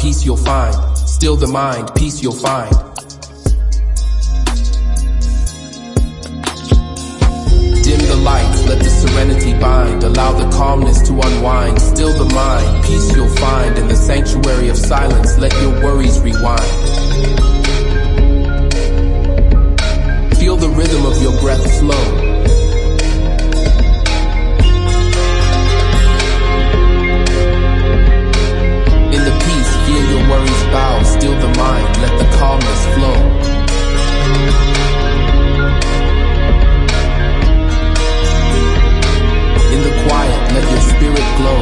peace you'll find. Still the mind, peace you'll find. Dim the lights, let the serenity bind. Allow the calmness to unwind. Still the mind, peace you'll find. In the sanctuary of silence, let your worries rewind. Feel the rhythm of your breath flow. In the peace, feel your worries bow. Still the mind, let the calmness flow. In the quiet, let your spirit glow.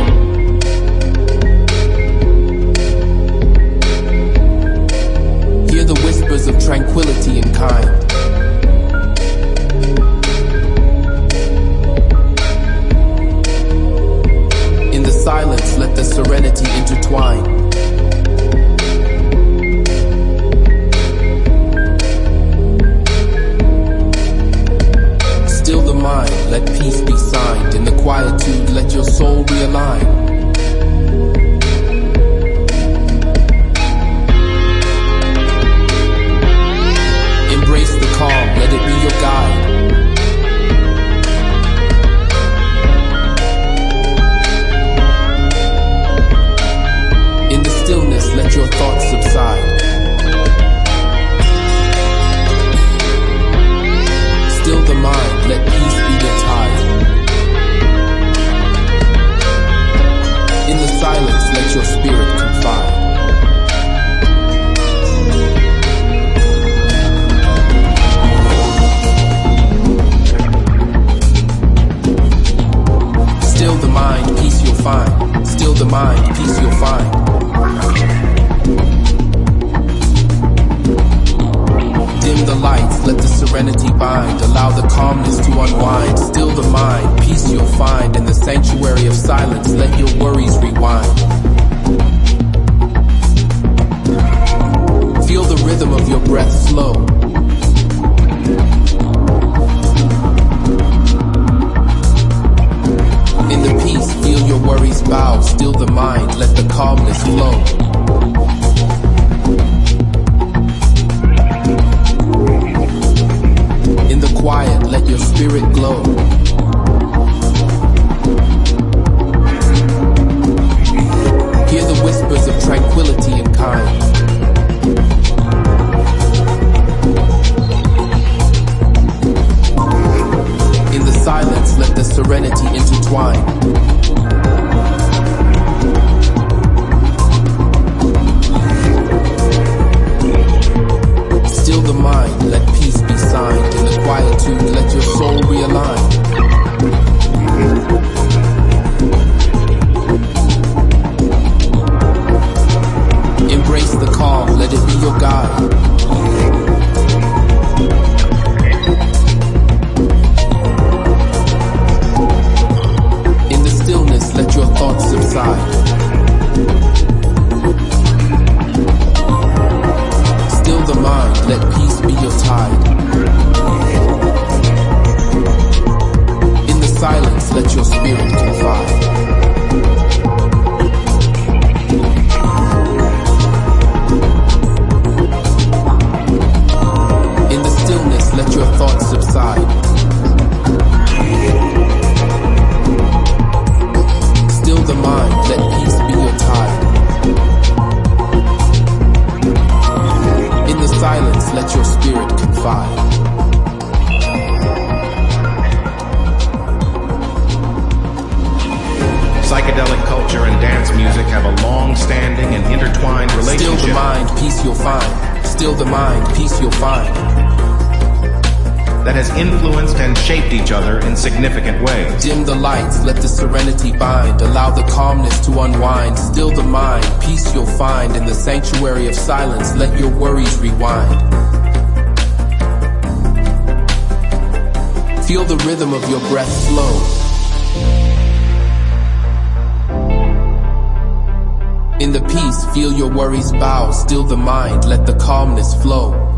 Hear the whispers of tranquility and kind. In the silence, let the serenity intertwine. Still the mind, let peace be signed. In the quietude, let your soul realign. Embrace the calm, let it be your guide. In the stillness, let your thoughts subside. Still the mind, let peace be your tide. In the silence, let your spirit confide. Still the mind, peace you'll find. Still the mind, peace you'll find. Dim the lights, let the serenity bind. Allow the calmness to unwind. Still the mind, peace you'll find. In the sanctuary of silence, let your worries rewind. Feel the rhythm of your breath flow. In the peace, feel your worries bow. Still the mind, let the calmness flow. In the quiet, let your spirit glow. Hear the whispers of tranquility and kind. In the silence, let the serenity intertwine. Still the mind, let peace be signed. In the quietude, let your soul realign. Embrace the calm, let it be your guide. In the stillness, let your thoughts subside. Still the mind, let peace be your tide. In the silence, let your spirit confide. In the stillness, let your thoughts subside. Still the mind, let peace be your tide. In the silence, let your spirit confide. Psychedelic culture and dance music have a long-standing and intertwined relationship. Still the mind, peace you'll find. Still the mind, peace you'll find. That has influenced and shaped each other in significant ways. Dim the lights, let the serenity bind. Allow the calmness to unwind. Still the mind, peace you'll find. In the sanctuary of silence, let your worries rewind. Feel the rhythm of your breath flow. In the peace, feel your worries bow. Still the mind, let the calmness flow.